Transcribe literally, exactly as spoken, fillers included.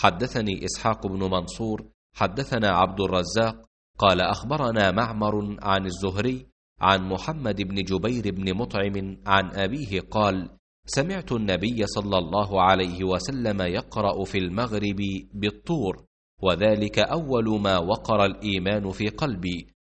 حدثني إسحاق بن منصور حدثنا عبد الرزاق قال أخبرنا معمر عن الزهري عن محمد بن جبير بن مطعم عن أبيه قال: سمعت النبي صلى الله عليه وسلم يقرأ في المغرب بالطور، وذلك أول ما وقر الإيمان في قلبي،